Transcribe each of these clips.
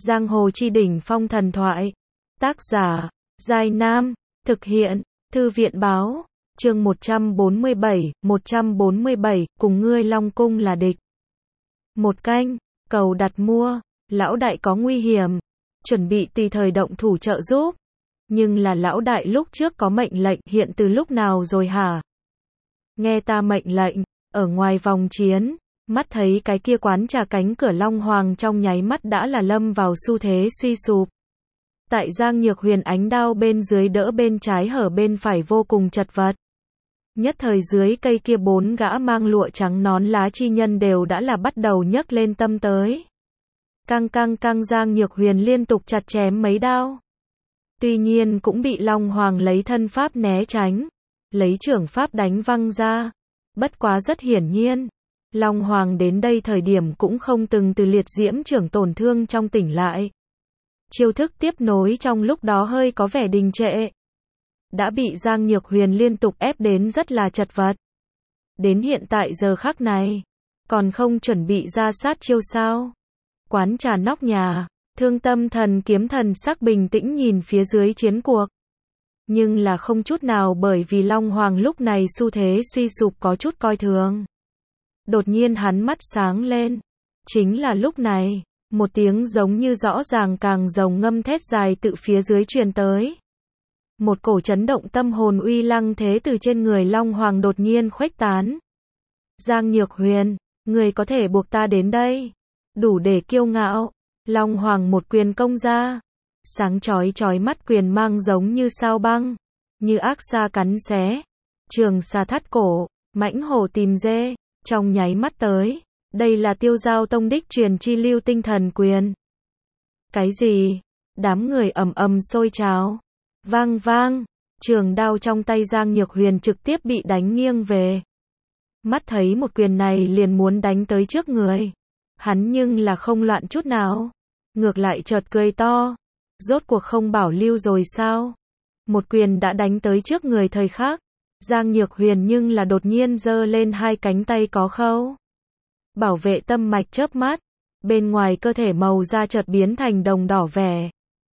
Giang hồ chi đỉnh phong thần thoại. Tác giả, Giai Nam. Thực hiện, Thư viện báo. Chương 147, cùng ngươi Long Cung là địch. Một canh, cầu đặt mua, lão đại có nguy hiểm, chuẩn bị tùy thời động thủ trợ giúp. Nhưng là lão đại lúc trước có mệnh lệnh hiện từ lúc nào rồi hả? Nghe ta mệnh lệnh, ở ngoài vòng chiến, mắt thấy cái kia quán trà cánh cửa Long Hoàng trong nháy mắt đã là lâm vào xu thế suy sụp. Tại Giang Nhược Huyền ánh đao bên dưới đỡ bên trái hở bên phải vô cùng chật vật. Nhất thời dưới cây kia bốn gã mang lụa trắng nón lá chi nhân đều đã là bắt đầu nhấc lên tâm tới. Căng Giang Nhược Huyền liên tục chặt chém mấy đao. Tuy nhiên cũng bị Long Hoàng lấy thân pháp né tránh, lấy trưởng pháp đánh văng ra. Bất quá rất hiển nhiên, Long Hoàng đến đây thời điểm cũng không từng từ liệt diễm trưởng tổn thương trong tỉnh lại. Chiêu thức tiếp nối trong lúc đó hơi có vẻ đình trệ. Đã bị Giang Nhược Huyền liên tục ép đến rất là chật vật. Đến hiện tại giờ khắc này, còn không chuẩn bị ra sát chiêu sao? Quán trà nóc nhà, Thương Tâm Thần Kiếm thần sắc bình tĩnh nhìn phía dưới chiến cuộc. Nhưng là không chút nào bởi vì Long Hoàng lúc này xu thế suy sụp có chút coi thường. Đột nhiên hắn mắt sáng lên. Chính là lúc này, một tiếng giống như rõ ràng càng rồng ngâm thét dài tự phía dưới truyền tới. Một cổ chấn động tâm hồn uy lăng thế từ trên người Long Hoàng đột nhiên khuếch tán. Giang Nhược Huyền, người có thể buộc ta đến đây. Đủ để kiêu ngạo. Long Hoàng một quyền công ra. Sáng chói mắt quyền mang giống như sao băng. Như ác sa cắn xé. Trường xà thắt cổ. Mãnh hổ tìm dê. Trong nháy mắt tới. Đây là Tiêu Giao Tông đích truyền chi lưu tinh thần quyền. Cái gì? Đám người ầm ầm sôi trào. Vang, trường đao trong tay Giang Nhược Huyền trực tiếp bị đánh nghiêng về. Mắt thấy một quyền này liền muốn đánh tới trước người. Hắn nhưng là không loạn chút nào. Ngược lại chợt cười to. Rốt cuộc không bảo lưu rồi sao? Một quyền đã đánh tới trước người thời khắc. Giang Nhược Huyền nhưng là đột nhiên giơ lên hai cánh tay có khâu. Bảo vệ tâm mạch chớp mắt. Bên ngoài cơ thể màu da chợt biến thành đồng đỏ vẻ.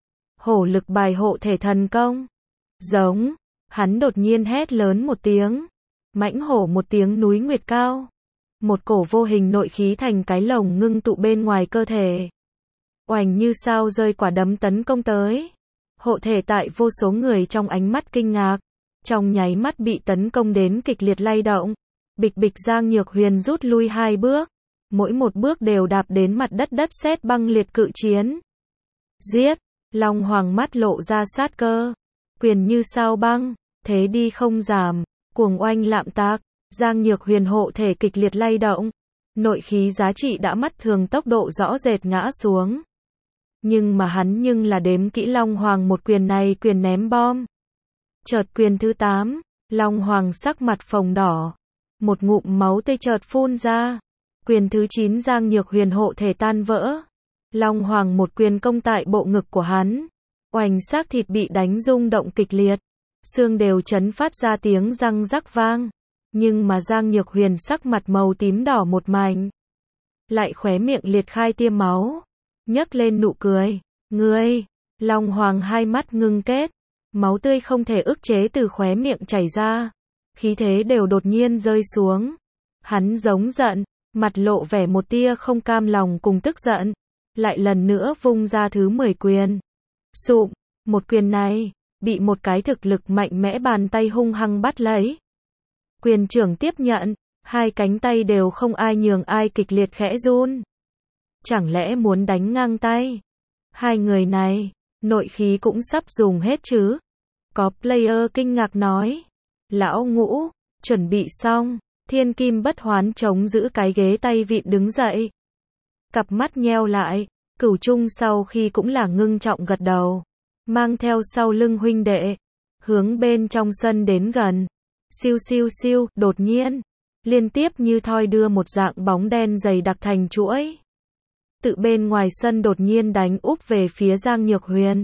Hổ lực bài hộ thể thần công. Giống. Hắn đột nhiên hét lớn một tiếng. Mãnh hổ một tiếng núi nguyệt cao. Một cổ vô hình nội khí thành cái lồng ngưng tụ bên ngoài cơ thể. Oành như sao rơi quả đấm tấn công tới. Hộ thể tại vô số người trong ánh mắt kinh ngạc. Trong nháy mắt bị tấn công đến kịch liệt lay động. Bịch Giang Nhược Huyền rút lui hai bước. Mỗi một bước đều đạp đến mặt đất sét băng liệt cự chiến. Giết! Long Hoàng mắt lộ ra sát cơ. Quyền như sao băng. Thế đi không giảm. Cuồng oanh lạm tạc. Giang Nhược Huyền hộ thể kịch liệt lay động. Nội khí giá trị đã mắt thường tốc độ rõ rệt ngã xuống. Nhưng mà hắn nhưng là đếm kỹ Long Hoàng một quyền này quyền ném bom. Chợt quyền thứ 8. Long Hoàng sắc mặt phồng đỏ. Một ngụm máu tươi chợt phun ra. Quyền thứ 9 Giang Nhược Huyền hộ thể tan vỡ. Long Hoàng một quyền công tại bộ ngực của hắn. Oành xác thịt bị đánh rung động kịch liệt. Xương đều chấn phát ra tiếng răng rắc vang. Nhưng mà Giang Nhược Huyền sắc mặt màu tím đỏ một mảnh. Lại khóe miệng liệt khai tia máu. Nhấc lên nụ cười. Ngươi! Long Hoàng hai mắt ngưng kết. Máu tươi không thể ức chế từ khóe miệng chảy ra. Khí thế đều đột nhiên rơi xuống. Hắn giống giận. Mặt lộ vẻ một tia không cam lòng cùng tức giận. Lại lần nữa vung ra thứ 10 quyền. Sụm, một quyền này, bị một cái thực lực mạnh mẽ bàn tay hung hăng bắt lấy. Quyền trưởng tiếp nhận, hai cánh tay đều không ai nhường ai kịch liệt khẽ run. Chẳng lẽ muốn đánh ngang tay? Hai người này, nội khí cũng sắp dùng hết chứ? Có player kinh ngạc nói. Lão Ngũ, chuẩn bị xong, Thiên Kim Bất Hoán chống giữ cái ghế tay vịn đứng dậy. Cặp mắt nheo lại, Cửu Trung sau khi cũng là ngưng trọng gật đầu. Mang theo sau lưng huynh đệ. Hướng bên trong sân đến gần. Siêu, đột nhiên. Liên tiếp như thoi đưa một dạng bóng đen dày đặc thành chuỗi. Tự bên ngoài sân đột nhiên đánh úp về phía Giang Nhược Huyền.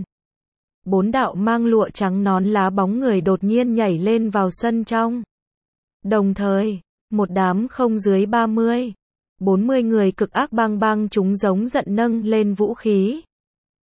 4 đạo mang lụa trắng nón lá bóng người đột nhiên nhảy lên vào sân trong. Đồng thời, một đám không dưới 30, 40 người cực ác bang chúng giống giận nâng lên vũ khí.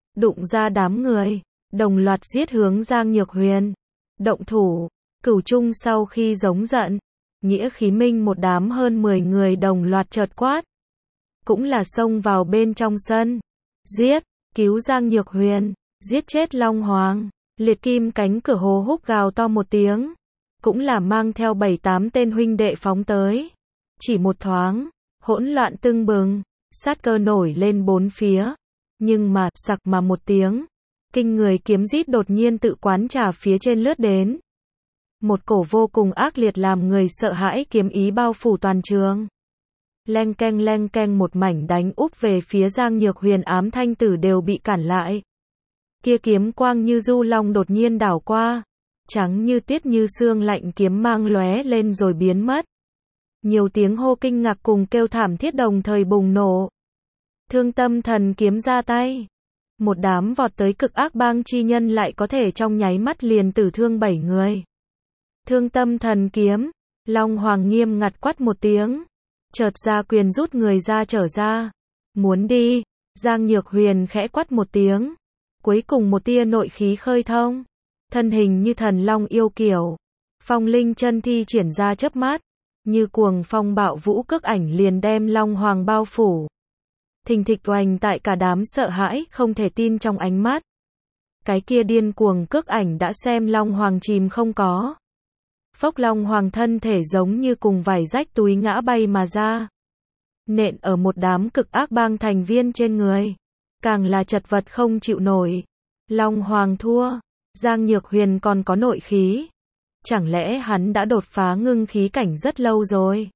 đụng ra đám người, đồng loạt giết hướng Giang Nhược Huyền. Động thủ, Cửu Trung sau khi giống giận, Nghĩa Khí Minh một đám hơn 10 người đồng loạt chợt quát. Cũng là xông vào bên trong sân. Giết, cứu Giang Nhược Huyền, giết chết Long Hoàng. Liệt Kim cánh cửa Hồ Húc gào to một tiếng. Cũng là mang theo 7-8 tên huynh đệ phóng tới. Chỉ một thoáng, hỗn loạn tưng bừng, sát cơ nổi lên bốn phía. Nhưng mà, sặc mà một tiếng, kinh người kiếm rít đột nhiên tự quán trả phía trên lướt đến. Một cổ vô cùng ác liệt làm người sợ hãi kiếm ý bao phủ toàn trường. Leng keng một mảnh đánh úp về phía Giang Nhược Huyền, Ám Thanh Tử đều bị cản lại. Kia kiếm quang như du long đột nhiên đảo qua, trắng như tiết như xương lạnh kiếm mang lóe lên rồi biến mất. Nhiều tiếng hô kinh ngạc cùng kêu thảm thiết đồng thời bùng nổ. Thương Tâm Thần Kiếm ra tay. Một đám vọt tới cực ác bang chi nhân lại có thể trong nháy mắt liền tử thương 7 người. Thương Tâm Thần Kiếm, Long Hoàng nghiêm ngặt quát một tiếng, chợt ra quyền rút người ra trở ra. Muốn đi, Giang Nhược Huyền khẽ quát một tiếng, cuối cùng một tia nội khí khơi thông, thân hình như thần long yêu kiều, phong linh chân thi triển ra chớp mắt, như cuồng phong bạo vũ cước ảnh liền đem Long Hoàng bao phủ. Thình thịch oanh tại cả đám sợ hãi không thể tin trong ánh mắt. Cái kia điên cuồng cước ảnh đã xem Long Hoàng chìm không có. Phốc, Long Hoàng thân thể giống như cùng vải rách túi ngã bay mà ra. Nện ở một đám cực ác bang thành viên trên người. Càng là chật vật không chịu nổi. Long Hoàng thua. Giang Nhược Huyền còn có nội khí. Chẳng lẽ hắn đã đột phá ngưng khí cảnh rất lâu rồi?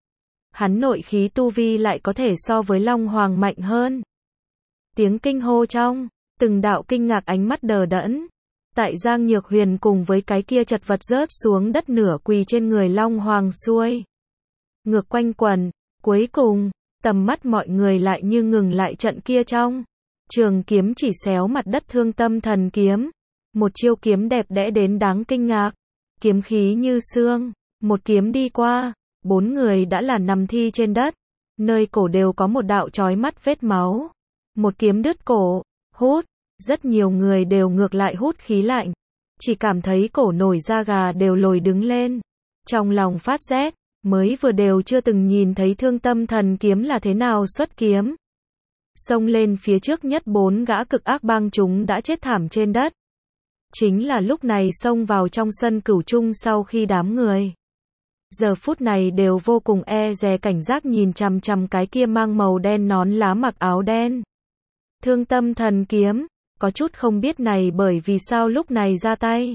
Hắn nội khí tu vi lại có thể so với Long Hoàng mạnh hơn. Tiếng kinh hô trong, từng đạo kinh ngạc ánh mắt đờ đẫn. Tại Giang Nhược Huyền cùng với cái kia chật vật rớt xuống đất nửa quỳ trên người Long Hoàng xuôi ngược quanh quần, cuối cùng, tầm mắt mọi người lại như ngừng lại trận kia trong. Trường kiếm chỉ xéo mặt đất Thương Tâm Thần Kiếm. Một chiêu kiếm đẹp đẽ đến đáng kinh ngạc. Kiếm khí như xương, một kiếm đi qua, 4 người đã là nằm thi trên đất. Nơi cổ đều có một đạo chói mắt vết máu. Một kiếm đứt cổ, hút. Rất nhiều người đều ngược lại hút khí lạnh. Chỉ cảm thấy cổ nổi da gà đều lồi đứng lên. Trong lòng phát rét, mới vừa đều chưa từng nhìn thấy Thương Tâm Thần Kiếm là thế nào xuất kiếm. Xông lên phía trước nhất 4 gã cực ác bang chúng đã chết thảm trên đất. Chính là lúc này xông vào trong sân Cửu Trung sau khi đám người. Giờ phút này đều vô cùng e dè cảnh giác nhìn chằm chằm cái kia mang màu đen nón lá mặc áo đen. Thương Tâm Thần Kiếm. Có chút không biết này bởi vì sao lúc này ra tay.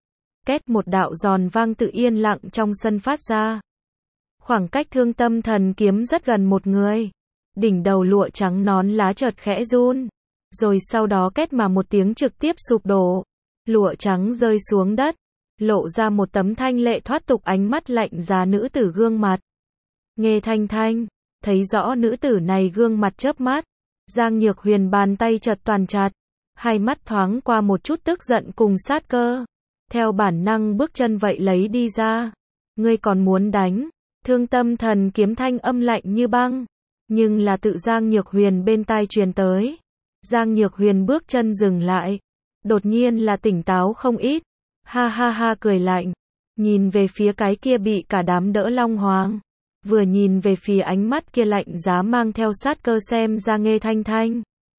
Két một đạo giòn vang tự yên lặng trong sân phát ra. Khoảng cách Thương Tâm Thần Kiếm rất gần một người. Đỉnh đầu lụa trắng nón lá chợt khẽ run. Rồi sau đó két mà một tiếng trực tiếp sụp đổ. Lụa trắng rơi xuống đất. Lộ ra một tấm thanh lệ thoát tục ánh mắt lạnh giá nữ tử gương mặt. Nghe thanh thanh, thấy rõ nữ tử này gương mặt chớp mắt. Giang Nhược Huyền bàn tay chợt toàn chặt. Hai mắt thoáng qua một chút tức giận cùng sát cơ. Theo bản năng bước chân vậy lấy đi ra. Ngươi còn muốn đánh? Thương Tâm Thần Kiếm thanh âm lạnh như băng. Nhưng là tự Giang Nhược Huyền bên tai truyền tới. Giang Nhược Huyền bước chân dừng lại. Đột nhiên là tỉnh táo không ít. Ha ha ha cười lạnh. Nhìn về phía cái kia bị cả đám đỡ Long Hoàng. Vừa nhìn về phía ánh mắt kia lạnh giá mang theo sát cơ xem ra Nghe thanh thanh.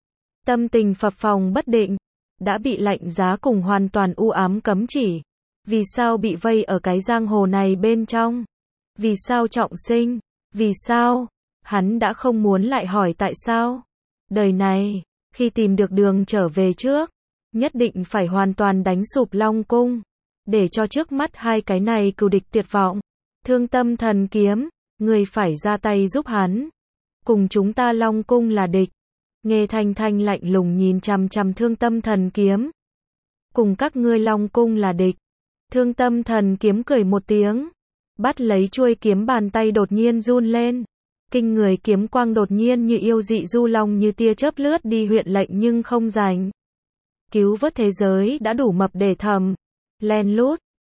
Tâm tình phập phồng bất định, đã bị lạnh giá cùng hoàn toàn u ám cấm chỉ. Vì sao bị vây ở cái giang hồ này bên trong? Vì sao trọng sinh? Vì sao? Hắn đã không muốn lại hỏi tại sao? Đời này, khi tìm được đường trở về trước, nhất định phải hoàn toàn đánh sụp Long Cung, để cho trước mắt hai cái này cừu địch tuyệt vọng. Thương Tâm Thần Kiếm, người phải ra tay giúp hắn. Cùng chúng ta Long Cung là địch. Nghe thanh thanh lạnh lùng nhìn chằm chằm Thương Tâm Thần Kiếm. Cùng các ngươi Long Cung là địch. Thương Tâm Thần Kiếm cười một tiếng. Bắt lấy chuôi kiếm bàn tay đột nhiên run lên. Kinh người kiếm quang đột nhiên như yêu dị du long như tia chớp lướt đi huyện lệnh nhưng không rành. Cứu vớt thế giới đã đủ mập để thầm. Len lút,